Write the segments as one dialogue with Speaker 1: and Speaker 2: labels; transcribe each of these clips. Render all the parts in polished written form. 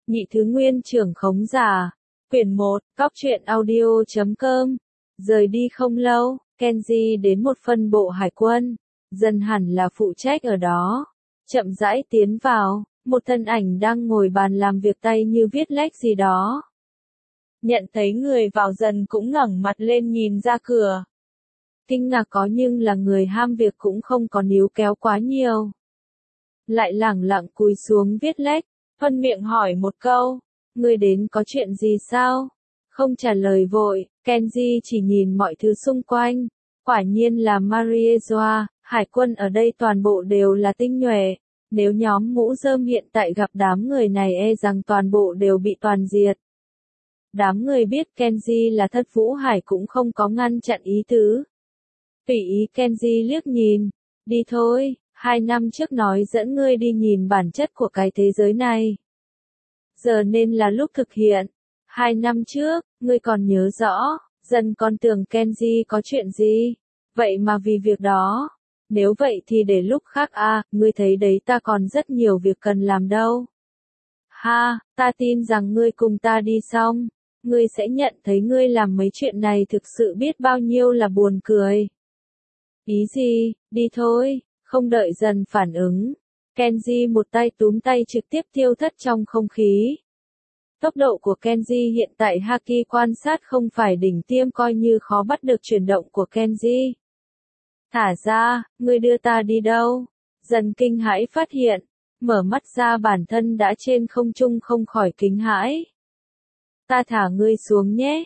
Speaker 1: Nhị thứ nguyên trưởng khống giả. Quyển 1, Cóc truyện audio.com. Rời đi không lâu, Kenji đến một phân bộ hải quân. Dần hẳn là phụ trách ở đó. Chậm rãi tiến vào, một thân ảnh đang ngồi bàn làm việc tay như viết lách gì đó. Nhận thấy người vào dần cũng ngẩng mặt lên nhìn ra cửa. Kinh ngạc có nhưng là người ham việc cũng không có níu kéo quá nhiều. Lại lẳng lặng cúi xuống viết lách, phân miệng hỏi một câu, người đến có chuyện gì sao? Không trả lời vội, Kenji chỉ nhìn mọi thứ xung quanh. Quả nhiên là Mariejoa, hải quân ở đây toàn bộ đều là tinh nhuệ. Nếu nhóm mũ rơm hiện tại gặp đám người này e rằng toàn bộ đều bị toàn diệt. Đám người biết Kenji là thất vũ hải cũng không có ngăn chặn ý tứ. Tùy ý Kenji liếc nhìn, đi thôi, 2 năm trước nói dẫn ngươi đi nhìn bản chất của cái thế giới này. Giờ nên là lúc thực hiện. 2 năm trước, ngươi còn nhớ rõ, dần còn tưởng Kenji có chuyện gì, vậy mà vì việc đó. Nếu vậy thì để lúc khác ngươi thấy đấy ta còn rất nhiều việc cần làm đâu. Ha, ta tin rằng ngươi cùng ta đi xong, ngươi sẽ nhận thấy ngươi làm mấy chuyện này thực sự biết bao nhiêu là buồn cười. Ý gì, đi thôi, không đợi dần phản ứng. Kenji một tay túm tay trực tiếp tiêu thất trong không khí. Tốc độ của Kenji hiện tại Haki quan sát không phải đỉnh tiêm coi như khó bắt được chuyển động của Kenji. Thả ra, ngươi đưa ta đi đâu? Dần kinh hãi phát hiện, mở mắt ra bản thân đã trên không trung không khỏi kinh hãi. Ta thả ngươi xuống nhé.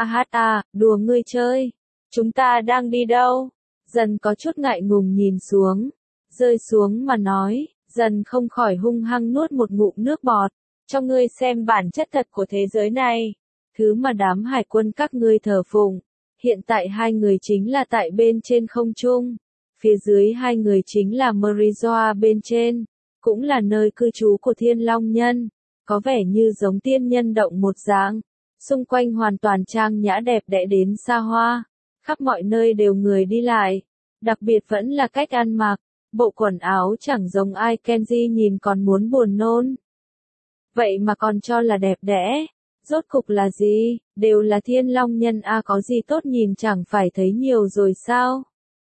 Speaker 1: Đùa ngươi chơi. Chúng ta đang đi đâu? Dần có chút ngại ngùng nhìn xuống, rơi xuống mà nói, dần không khỏi hung hăng nuốt một ngụm nước bọt. Cho ngươi xem bản chất thật của thế giới này. Thứ mà đám hải quân các ngươi thờ phụng. Hiện tại hai người chính là tại bên trên không trung. Phía dưới hai người chính là Mariejoa bên trên. Cũng là nơi cư trú của Thiên Long Nhân. Có vẻ như giống tiên nhân động một dạng. Xung quanh hoàn toàn trang nhã đẹp đẽ đến xa hoa. Khắp mọi nơi đều người đi lại. Đặc biệt vẫn là cách ăn mặc. Bộ quần áo chẳng giống ai Kenji nhìn còn muốn buồn nôn. Vậy mà còn cho là đẹp đẽ. Rốt cục là gì? Đều là Thiên Long Nhân có gì tốt nhìn chẳng phải thấy nhiều rồi sao?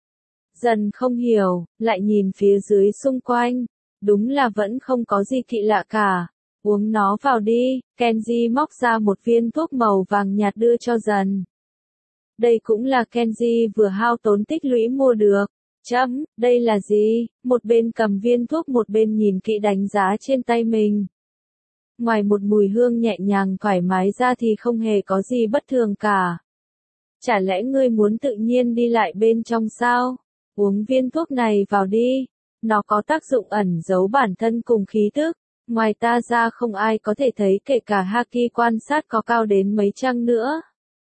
Speaker 1: Dần không hiểu, lại nhìn phía dưới xung quanh. Đúng là vẫn không có gì kỳ lạ cả. Uống nó vào đi. Kenji móc ra một viên thuốc màu vàng nhạt đưa cho dần. Đây cũng là Kenji vừa hao tốn tích lũy mua được. Đây là gì? Một bên cầm viên thuốc một bên nhìn kỹ đánh giá trên tay mình. Ngoài một mùi hương nhẹ nhàng thoải mái ra thì không hề có gì bất thường cả. Chả lẽ ngươi muốn tự nhiên đi lại bên trong sao? Uống viên thuốc này vào đi. Nó có tác dụng ẩn giấu bản thân cùng khí tức. Ngoài ta ra không ai có thể thấy kể cả Haki quan sát có cao đến mấy chăng nữa.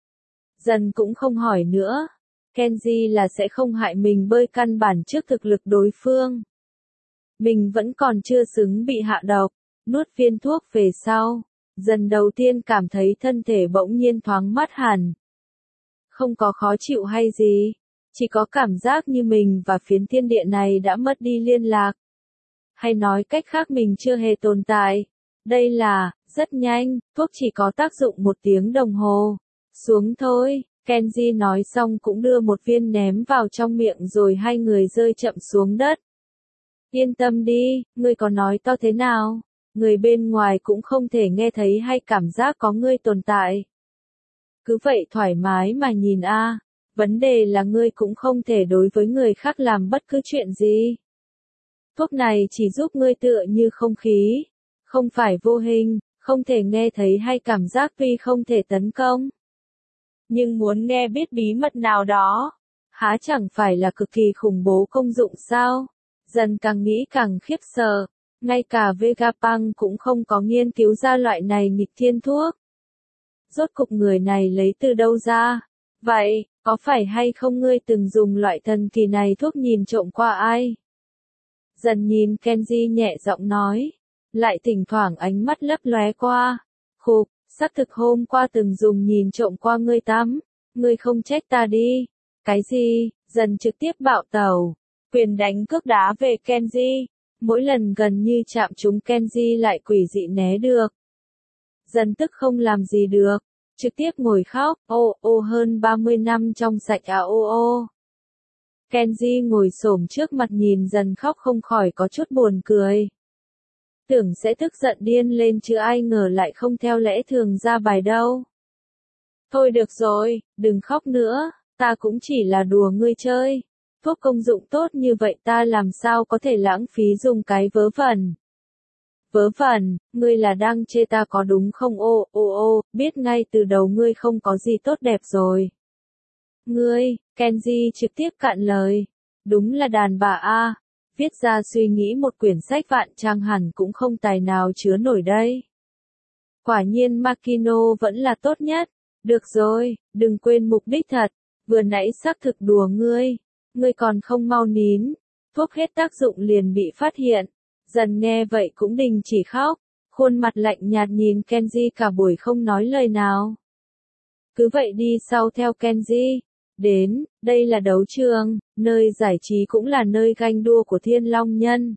Speaker 1: Dần cũng không hỏi nữa. Kenji là sẽ không hại mình bơi căn bản trước thực lực đối phương. Mình vẫn còn chưa xứng bị hạ độc. Nuốt viên thuốc về sau. Dần đầu tiên cảm thấy thân thể bỗng nhiên thoáng mát hẳn. Không có khó chịu hay gì. Chỉ có cảm giác như mình và phiến thiên địa này đã mất đi liên lạc. Hay nói cách khác mình chưa hề tồn tại. Đây là, rất nhanh, thuốc chỉ có tác dụng 1 tiếng đồng hồ. Xuống thôi, Kenji nói xong cũng đưa một viên ném vào trong miệng rồi hai người rơi chậm xuống đất. Yên tâm đi, ngươi có nói to thế nào? Người bên ngoài cũng không thể nghe thấy hay cảm giác có ngươi tồn tại. Cứ vậy thoải mái mà nhìn vấn đề là ngươi cũng không thể đối với người khác làm bất cứ chuyện gì. Thuốc này chỉ giúp ngươi tựa như không khí, không phải vô hình, không thể nghe thấy hay cảm giác tuy không thể tấn công. Nhưng muốn nghe biết bí mật nào đó, há chẳng phải là cực kỳ khủng bố công dụng sao? Dần càng nghĩ càng khiếp sợ. Ngay cả Vegapunk cũng không có nghiên cứu ra loại này nghịch thiên thuốc. Rốt cục người này lấy từ đâu ra? Vậy, có phải hay không ngươi từng dùng loại thần kỳ này thuốc nhìn trộm qua ai? Dần nhìn Kenji nhẹ giọng nói. Lại thỉnh thoảng ánh mắt lấp lóe qua. Khục, xác thực hôm qua từng dùng nhìn trộm qua ngươi tắm. Ngươi không trách ta đi. Cái gì? Dần trực tiếp bạo tẩu. Quyền đánh cước đá về Kenji. Mỗi lần gần như chạm trúng Kenji lại quỷ dị né được. Dần tức không làm gì được, trực tiếp ngồi khóc, hơn 30 năm trong sạch ô. Kenji ngồi xổm trước mặt nhìn Dần khóc không khỏi có chút buồn cười. Tưởng sẽ tức giận điên lên chứ ai ngờ lại không theo lẽ thường ra bài đâu. Thôi được rồi, đừng khóc nữa, ta cũng chỉ là đùa ngươi chơi. Thuốc công dụng tốt như vậy ta làm sao có thể lãng phí dùng cái vớ vẩn. Vớ vẩn, ngươi là đang chê ta có đúng không biết ngay từ đầu ngươi không có gì tốt đẹp rồi. Ngươi, Kenji trực tiếp cạn lời. Đúng là đàn bà a, viết ra suy nghĩ một quyển sách vạn trang hẳn cũng không tài nào chứa nổi đây. Quả nhiên Makino vẫn là tốt nhất. Được rồi, đừng quên mục đích thật, vừa nãy xác thực đùa ngươi còn không mau nín, thuốc hết tác dụng liền bị phát hiện. Dần nghe vậy cũng đình chỉ khóc, khuôn mặt lạnh nhạt nhìn Kenji cả buổi không nói lời nào. Cứ vậy đi sau theo Kenji. Đến, đây là đấu trường, nơi giải trí cũng là nơi ganh đua của Thiên Long Nhân.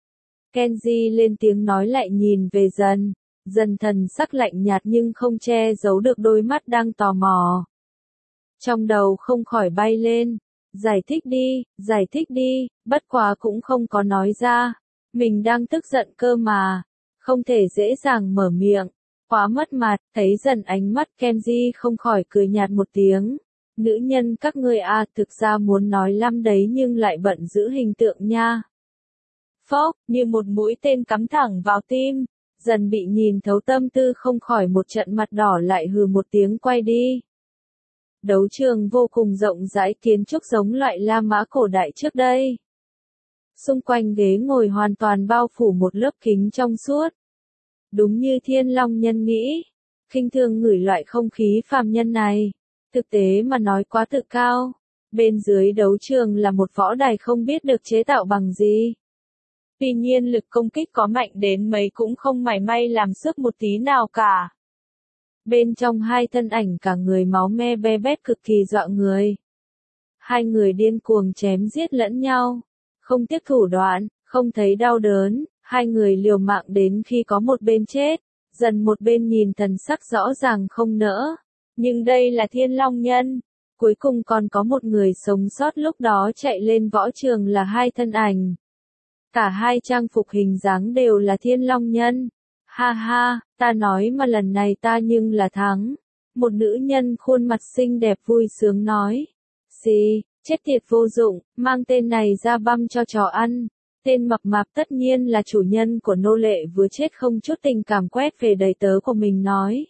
Speaker 1: Kenji lên tiếng nói lại nhìn về Dần. Dần thần sắc lạnh nhạt nhưng không che giấu được đôi mắt đang tò mò. Trong đầu không khỏi bay lên. Giải thích đi, bất quá cũng không có nói ra. Mình đang tức giận cơ mà. Không thể dễ dàng mở miệng. Quá mất mặt, thấy Dần ánh mắt Kenji không khỏi cười nhạt một tiếng. Nữ nhân các ngươi thực ra muốn nói lắm đấy nhưng lại bận giữ hình tượng nha. Phốc, như một mũi tên cắm thẳng vào tim. Dần bị nhìn thấu tâm tư không khỏi một trận mặt đỏ lại hừ một tiếng quay đi. Đấu trường vô cùng rộng rãi kiến trúc giống loại La Mã cổ đại trước đây. Xung quanh ghế ngồi hoàn toàn bao phủ một lớp kính trong suốt. Đúng như Thiên Long Nhân nghĩ, khinh thường ngửi loại không khí phàm nhân này. Thực tế mà nói quá tự cao. Bên dưới đấu trường là một võ đài không biết được chế tạo bằng gì. Tuy nhiên lực công kích có mạnh đến mấy cũng không mảy may làm sức một tí nào cả. Bên trong hai thân ảnh cả người máu me be bét cực kỳ dọa người. Hai người điên cuồng chém giết lẫn nhau. Không tiếc thủ đoạn, không thấy đau đớn, hai người liều mạng đến khi có một bên chết. Dần một bên nhìn thần sắc rõ ràng không nỡ. Nhưng đây là Thiên Long Nhân. Cuối cùng còn có một người sống sót lúc đó chạy lên võ trường là hai thân ảnh. Cả hai trang phục hình dáng đều là Thiên Long Nhân. Ha ha, ta nói mà lần này ta nhưng là thắng. Một nữ nhân khuôn mặt xinh đẹp vui sướng nói. Xì, chết tiệt vô dụng, mang tên này ra băm cho chó ăn. Tên mập mạp tất nhiên là chủ nhân của nô lệ vừa chết không chút tình cảm quét về đầy tớ của mình nói.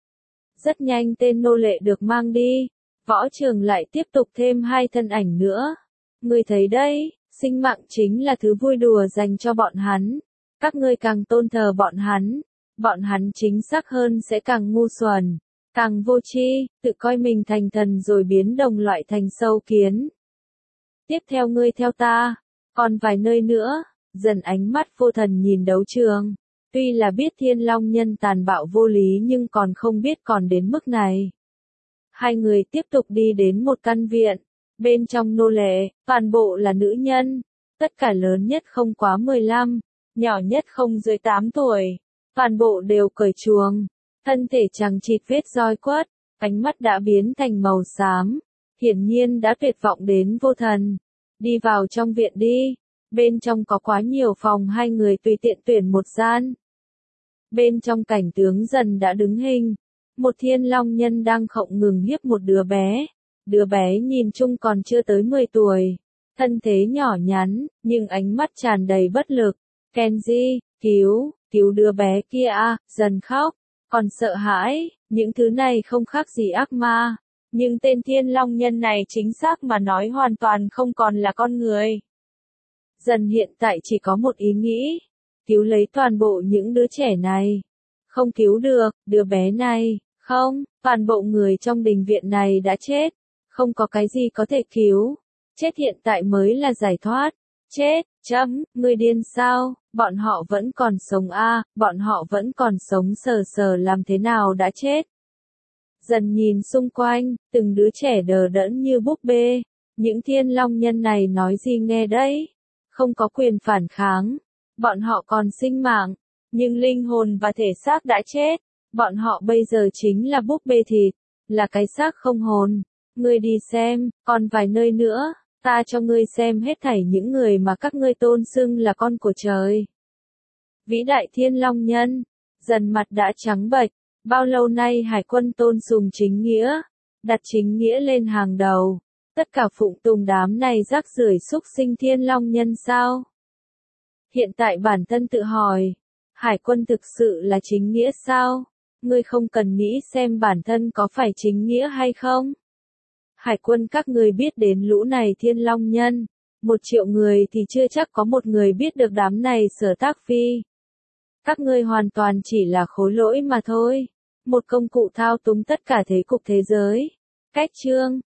Speaker 1: Rất nhanh tên nô lệ được mang đi. Võ trường lại tiếp tục thêm hai thân ảnh nữa. Ngươi thấy đấy, sinh mạng chính là thứ vui đùa dành cho bọn hắn. Các ngươi càng tôn thờ bọn hắn chính xác hơn sẽ càng ngu xuẩn, càng vô tri, tự coi mình thành thần rồi biến đồng loại thành sâu kiến. Tiếp theo ngươi theo ta, còn vài nơi nữa. Dần ánh mắt vô thần nhìn đấu trường. Tuy là biết Thiên Long Nhân tàn bạo vô lý nhưng còn không biết còn đến mức này. Hai người tiếp tục đi đến một căn viện. Bên trong nô lệ, toàn bộ là nữ nhân. Tất cả lớn nhất không quá 15, nhỏ nhất không dưới 8 tuổi. Toàn bộ đều cởi chuồng. Thân thể chằng chịt vết roi quất, ánh mắt đã biến thành màu xám. Hiển nhiên đã tuyệt vọng đến vô thần. Đi vào trong viện đi. Bên trong có quá nhiều phòng hai người tùy tiện tuyển một gian. Bên trong cảnh tướng Dần đã đứng hình. Một Thiên Long Nhân đang không ngừng hiếp một đứa bé. Đứa bé nhìn chung còn chưa tới 10 tuổi. Thân thế nhỏ nhắn, nhưng ánh mắt tràn đầy bất lực. Kenji, cứu đứa bé kia Dần khóc. Còn sợ hãi, những thứ này không khác gì ác ma. Nhưng tên Thiên Long Nhân này chính xác mà nói hoàn toàn không còn là con người. Dần hiện tại chỉ có một ý nghĩ. Cứu lấy toàn bộ những đứa trẻ này. Không cứu được, đứa bé này, không, toàn bộ người trong đình viện này đã chết. Không có cái gì có thể cứu. Chết hiện tại mới là giải thoát. Chết, ngươi điên sao, bọn họ vẫn còn sống bọn họ vẫn còn sống sờ làm thế nào đã chết. Dần nhìn xung quanh, từng đứa trẻ đờ đẫn như búp bê. Những Thiên Long Nhân này nói gì nghe đấy. Không có quyền phản kháng. Bọn họ còn sinh mạng, nhưng linh hồn và thể xác đã chết. Bọn họ bây giờ chính là búp bê thịt, là cái xác không hồn. Ngươi đi xem, còn vài nơi nữa, ta cho ngươi xem hết thảy những người mà các ngươi tôn xưng là con của trời. Vĩ đại Thiên Long Nhân, dần mặt đã trắng bệch, bao lâu nay hải quân tôn sùng chính nghĩa, đặt chính nghĩa lên hàng đầu, tất cả phụng tùng đám này rác rưởi xúc sinh Thiên Long Nhân sao? Hiện tại bản thân tự hỏi, hải quân thực sự là chính nghĩa sao? Ngươi không cần nghĩ xem bản thân có phải chính nghĩa hay không? Hải quân các ngươi biết đến lũ này Thiên Long Nhân, 1 triệu người thì chưa chắc có một người biết được đám này Sở Tác Phi. Các ngươi hoàn toàn chỉ là khối lỗi mà thôi, một công cụ thao túng tất cả thế cục thế giới. Cách chương